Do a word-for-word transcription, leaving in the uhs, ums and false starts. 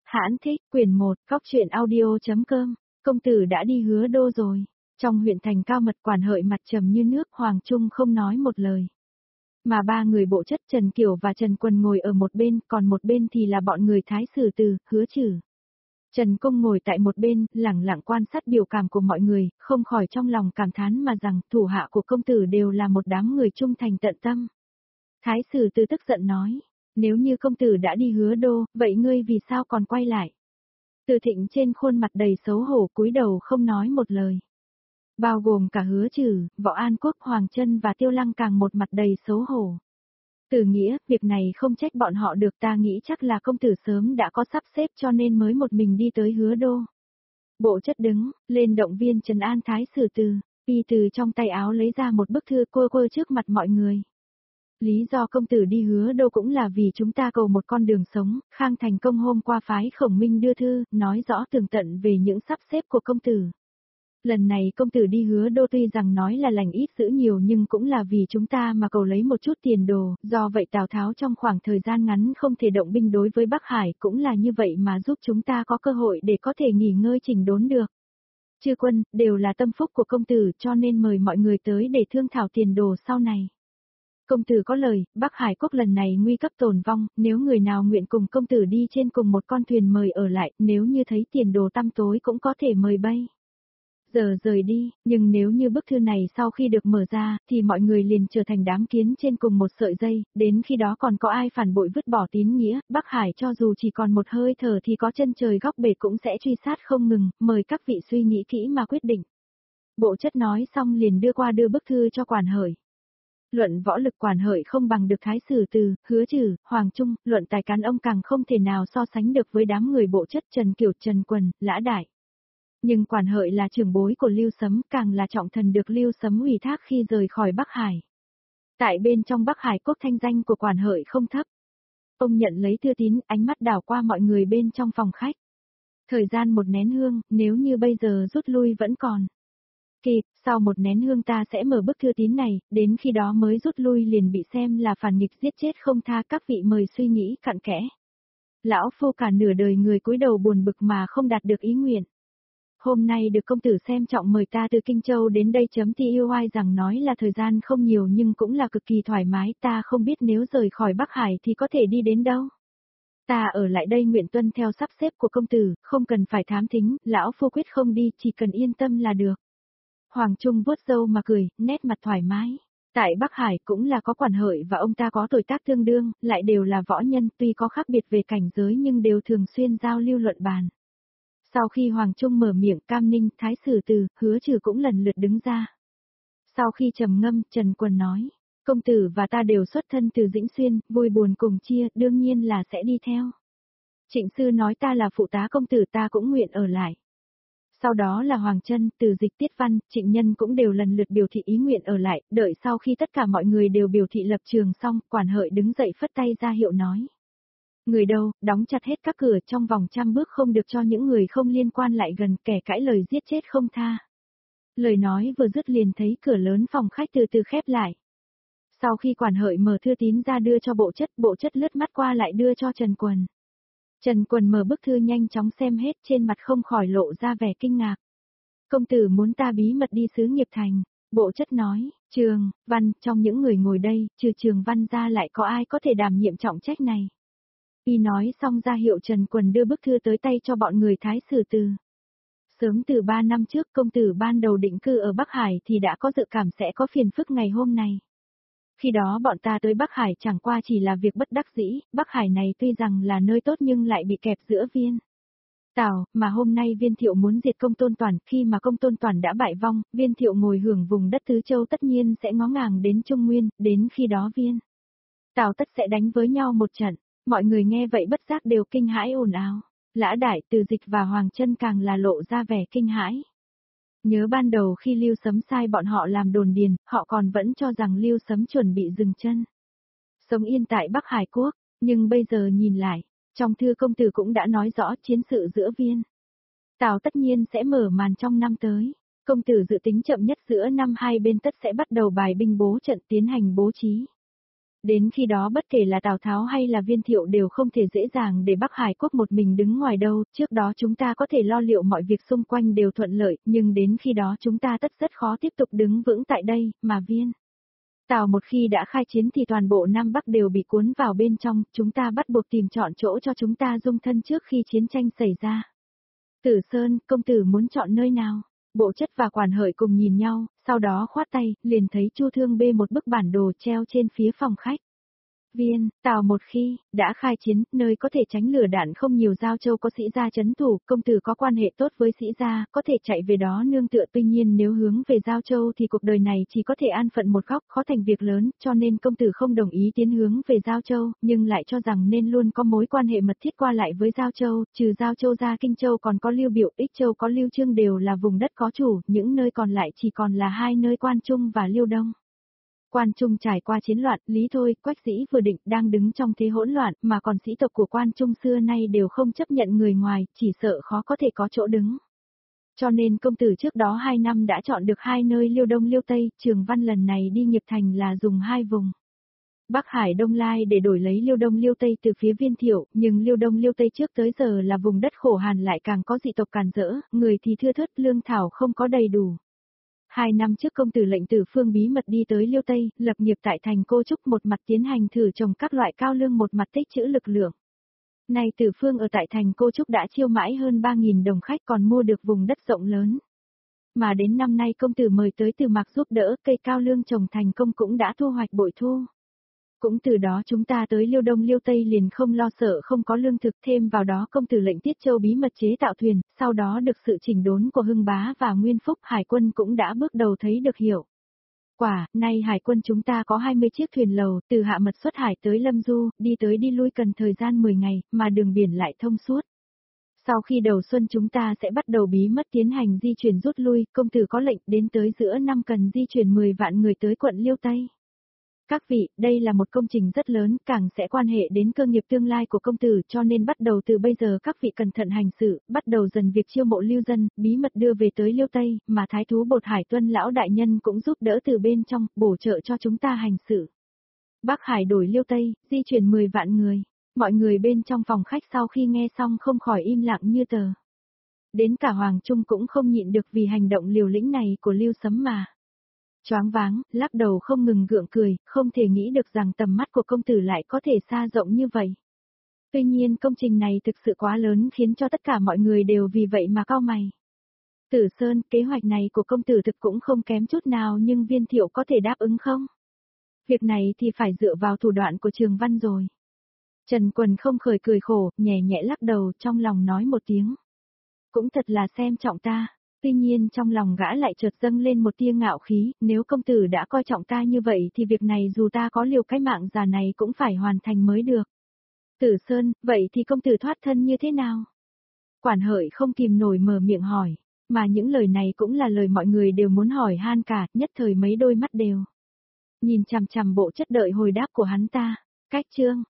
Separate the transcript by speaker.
Speaker 1: Hãn thích, quyển một, góc truyện audio.com, công tử đã đi Hứa Đô rồi. Trong huyện thành Cao Mật, Quản Hợi mặt trầm như nước, Hoàng Trung không nói một lời. Mà ba người bộ chất Trần Kiều và Trần Quần ngồi ở một bên, còn một bên thì là bọn người Thái Sử Từ, Hứa Trử. Trần Công ngồi tại một bên, lẳng lặng quan sát biểu cảm của mọi người, không khỏi trong lòng cảm thán mà rằng thủ hạ của công tử đều là một đám người trung thành tận tâm. Thái Sử Từ tức giận nói, nếu như công tử đã đi Hứa Đô, vậy ngươi vì sao còn quay lại? Từ Thịnh trên khuôn mặt đầy xấu hổ cúi đầu không nói một lời. Bao gồm cả Hứa Trử, Võ An Quốc, Hoàng Trân và Tiêu Lăng càng một mặt đầy xấu hổ. Từ Nghĩa, việc này không trách bọn họ được, ta nghĩ chắc là công tử sớm đã có sắp xếp cho nên mới một mình đi tới Hứa Đô. Bộ chất đứng, lên động viên trấn an Thái Sử Từ, y từ trong tay áo lấy ra một bức thư quơ quơ trước mặt mọi người. Lý do công tử đi Hứa Đô cũng là vì chúng ta cầu một con đường sống, Khang Thành Công hôm qua phái Khổng Minh đưa thư, nói rõ tường tận về những sắp xếp của công tử. Lần này công tử đi Hứa Đô tuy rằng nói là lành ít dữ nhiều nhưng cũng là vì chúng ta mà cầu lấy một chút tiền đồ, do vậy Tào Tháo trong khoảng thời gian ngắn không thể động binh đối với Bắc Hải, cũng là như vậy mà giúp chúng ta có cơ hội để có thể nghỉ ngơi chỉnh đốn được. Chư quân, đều là tâm phúc của công tử cho nên mời mọi người tới để thương thảo tiền đồ sau này. Công tử có lời, Bắc Hải quốc lần này nguy cấp tồn vong, nếu người nào nguyện cùng công tử đi trên cùng một con thuyền mời ở lại, nếu như thấy tiền đồ tăm tối cũng có thể mời bay. Giờ rời đi, nhưng nếu như bức thư này sau khi được mở ra, thì mọi người liền trở thành đám kiến trên cùng một sợi dây, đến khi đó còn có ai phản bội vứt bỏ tín nghĩa, Bắc Hải cho dù chỉ còn một hơi thở thì có chân trời góc bể cũng sẽ truy sát không ngừng, mời các vị suy nghĩ kỹ mà quyết định. Bộ chất nói xong liền đưa qua đưa bức thư cho Quản Hợi. Luận võ lực Quản Hợi không bằng được Thái Sử Từ, Hứa Trử, Hoàng Trung, luận tài cán ông càng không thể nào so sánh được với đám người bộ chất Trần Kiều, Trần Quần, Lã Đại. Nhưng Quản Hợi là trưởng bối của Lưu Sấm, càng là trọng thần được Lưu Sấm ủy thác khi rời khỏi Bắc Hải. Tại bên trong Bắc Hải quốc thanh danh của Quản Hợi không thấp. Ông nhận lấy thư tín, ánh mắt đảo qua mọi người bên trong phòng khách. Thời gian một nén hương, nếu như bây giờ rút lui vẫn còn kịp, sau một nén hương ta sẽ mở bức thư tín này, đến khi đó mới rút lui liền bị xem là phản nghịch giết chết không tha, các vị mời suy nghĩ cặn kẽ. Lão phu cả nửa đời người cúi đầu buồn bực mà không đạt được ý nguyện. Hôm nay được công tử xem trọng mời ta từ Kinh Châu đến đây chấm ti yêu ai rằng nói là thời gian không nhiều nhưng cũng là cực kỳ thoải mái, ta không biết nếu rời khỏi Bắc Hải thì có thể đi đến đâu. Ta ở lại đây nguyện tuân theo sắp xếp của công tử, không cần phải thám thính, lão phu quyết không đi, chỉ cần yên tâm là được. Hoàng Trung vuốt râu mà cười, nét mặt thoải mái. Tại Bắc Hải cũng là có Quản Hợi và ông ta có tuổi tác tương đương, lại đều là võ nhân, tuy có khác biệt về cảnh giới nhưng đều thường xuyên giao lưu luận bàn. Sau khi Hoàng Trung mở miệng, Cam Ninh, Thái Sử Từ, Hứa Trử cũng lần lượt đứng ra. Sau khi trầm ngâm, Trần Quần nói, công tử và ta đều xuất thân từ Dĩnh Xuyên, vui buồn cùng chia, đương nhiên là sẽ đi theo. Trịnh Sư nói ta là phụ tá công tử, ta cũng nguyện ở lại. Sau đó là Hoàng Trân, Từ Dịch, Tiết Văn, Trịnh Nhân cũng đều lần lượt biểu thị ý nguyện ở lại, đợi sau khi tất cả mọi người đều biểu thị lập trường xong, Quản Hợi đứng dậy phất tay ra hiệu nói. Người đâu, đóng chặt hết các cửa trong vòng trăm bước không được cho những người không liên quan lại gần, kẻ cãi lời giết chết không tha. Lời nói vừa dứt liền thấy cửa lớn phòng khách từ từ khép lại. Sau khi Quản Hợi mở thư tín ra đưa cho bộ chất, bộ chất lướt mắt qua lại đưa cho Trần Quần. Trần Quần mở bức thư nhanh chóng xem hết, trên mặt không khỏi lộ ra vẻ kinh ngạc. Công tử muốn ta bí mật đi xứ Nghiệp Thành. Bộ chất nói, Trường, Văn, trong những người ngồi đây, trừ Trường Văn ra lại có ai có thể đảm nhiệm trọng trách này. Y nói xong ra hiệu Trần Quần đưa bức thư tới tay cho bọn người Thái Sử Từ. Sớm từ ba năm trước công tử ban đầu định cư ở Bắc Hải thì đã có dự cảm sẽ có phiền phức ngày hôm nay. Khi đó bọn ta tới Bắc Hải chẳng qua chỉ là việc bất đắc dĩ, Bắc Hải này tuy rằng là nơi tốt nhưng lại bị kẹp giữa Viên Tào, mà hôm nay Viên Thiệu muốn diệt Công Tôn Toàn, khi mà Công Tôn Toàn đã bại vong, Viên Thiệu ngồi hưởng vùng đất Tứ Châu tất nhiên sẽ ngó ngàng đến Trung Nguyên, đến khi đó Viên Tào tất sẽ đánh với nhau một trận. Mọi người nghe vậy bất giác đều kinh hãi ồn ào. Lã Đại, Từ Dịch và Hoàng Trân càng là lộ ra vẻ kinh hãi. Nhớ ban đầu khi Lưu Sấm sai bọn họ làm đồn điền, họ còn vẫn cho rằng Lưu Sấm chuẩn bị dừng chân sống yên tại Bắc Hải quốc, nhưng bây giờ nhìn lại, trong thư công tử cũng đã nói rõ chiến sự giữa Viên Tào tất nhiên sẽ mở màn trong năm tới. Công tử dự tính chậm nhất giữa năm hai bên tất sẽ bắt đầu bài binh bố trận tiến hành bố trí. Đến khi đó bất kể là Tào Tháo hay là Viên Thiệu đều không thể dễ dàng để Bắc Hải quốc một mình đứng ngoài đâu, trước đó chúng ta có thể lo liệu mọi việc xung quanh đều thuận lợi, nhưng đến khi đó chúng ta tất rất khó tiếp tục đứng vững tại đây, mà Viên Tào một khi đã khai chiến thì toàn bộ Nam Bắc đều bị cuốn vào bên trong, chúng ta bắt buộc tìm chọn chỗ cho chúng ta dung thân trước khi chiến tranh xảy ra. Tử Sơn, công tử muốn chọn nơi nào? Bộ chất và Quản Hợi cùng nhìn nhau, sau đó khoát tay, liền thấy Chu Thương bê một bức bản đồ treo trên phía phòng khách. Viên Tào một khi đã khai chiến, nơi có thể tránh lửa đạn không nhiều, Giao Châu có Sĩ gia trấn thủ, công tử có quan hệ tốt với Sĩ gia, có thể chạy về đó nương tựa, tuy nhiên nếu hướng về Giao Châu thì cuộc đời này chỉ có thể an phận một góc, khó thành việc lớn, cho nên công tử không đồng ý tiến hướng về Giao Châu, nhưng lại cho rằng nên luôn có mối quan hệ mật thiết qua lại với Giao Châu, trừ Giao Châu ra Kinh Châu còn có Lưu Biểu, Ích Châu có Lưu Chương đều là vùng đất có chủ, những nơi còn lại chỉ còn là hai nơi Quan Trung và Liêu Đông. Quan Trung trải qua chiến loạn, Lý Thôi, Quách Dĩ vừa định đang đứng trong thế hỗn loạn, mà còn sĩ tộc của Quan Trung xưa nay đều không chấp nhận người ngoài, chỉ sợ khó có thể có chỗ đứng. Cho nên công tử trước đó hai năm đã chọn được hai nơi Liêu Đông Liêu Tây, Trường Văn lần này đi nghiệp thành là dùng hai vùng Bắc Hải Đông Lai để đổi lấy Liêu Đông Liêu Tây từ phía Viên Thiệu, nhưng Liêu Đông Liêu Tây trước tới giờ là vùng đất khổ hàn lại càng có dị tộc càn rỡ, người thì thưa thớt, lương thảo không có đầy đủ. Hai năm trước công tử lệnh Tử Phương bí mật đi tới Liêu Tây, lập nghiệp tại thành Cô Trúc, một mặt tiến hành thử trồng các loại cao lương, một mặt tích trữ lực lượng. Nay Tử Phương ở tại thành Cô Trúc đã chiêu mãi hơn ba nghìn đồng khách, còn mua được vùng đất rộng lớn. Mà đến năm nay công tử mời tới Từ Mạc giúp đỡ, cây cao lương trồng thành công cũng đã thu hoạch bội thu. Cũng từ đó chúng ta tới Liêu Đông Liêu Tây liền không lo sợ không có lương thực, thêm vào đó công tử lệnh Tiết Châu bí mật chế tạo thuyền, sau đó được sự chỉnh đốn của Hưng Bá và Nguyên Phúc, hải quân cũng đã bước đầu thấy được hiệu quả. Nay hải quân chúng ta có hai mươi chiếc thuyền lầu, từ Hạ Mật xuất hải tới Lâm Du, đi tới đi lui cần thời gian mười ngày, mà đường biển lại thông suốt. Sau khi đầu xuân chúng ta sẽ bắt đầu bí mật tiến hành di chuyển rút lui, công tử có lệnh đến tới giữa năm cần di chuyển mười vạn người tới quận Liêu Tây. Các vị, đây là một công trình rất lớn, càng sẽ quan hệ đến cơ nghiệp tương lai của công tử, cho nên bắt đầu từ bây giờ các vị cẩn thận hành sự, bắt đầu dần việc chiêu mộ lưu dân, bí mật đưa về tới Liêu Tây, mà Thái thú Bột Hải Tuân lão đại nhân cũng giúp đỡ từ bên trong, bổ trợ cho chúng ta hành sự. Bắc Hải đổi Liêu Tây, di chuyển mười vạn người. Mọi người bên trong phòng khách sau khi nghe xong không khỏi im lặng như tờ. Đến cả Hoàng Trung cũng không nhịn được vì hành động liều lĩnh này của Lưu Sấm mà. Choáng váng, lắc đầu không ngừng gượng cười, không thể nghĩ được rằng tầm mắt của công tử lại có thể xa rộng như vậy. Tuy nhiên công trình này thực sự quá lớn khiến cho tất cả mọi người đều vì vậy mà cau mày. Tử Sơn, kế hoạch này của công tử thực cũng không kém chút nào, nhưng Viên Thiệu có thể đáp ứng không? Việc này thì phải dựa vào thủ đoạn của Trường Văn rồi. Trần Quần không khởi cười khổ, nhẹ nhẹ lắc đầu, trong lòng nói một tiếng. Cũng thật là xem trọng ta. Tuy nhiên trong lòng gã lại chợt dâng lên một tia ngạo khí, nếu công tử đã coi trọng ta như vậy thì việc này dù ta có liều cái mạng già này cũng phải hoàn thành mới được. Tử Sơn, vậy thì công tử thoát thân như thế nào? Quản Hợi không kìm nổi mở miệng hỏi, mà những lời này cũng là lời mọi người đều muốn hỏi han cả, nhất thời mấy đôi mắt đều nhìn chằm chằm bộ chất đợi hồi đáp của hắn ta. Cách chương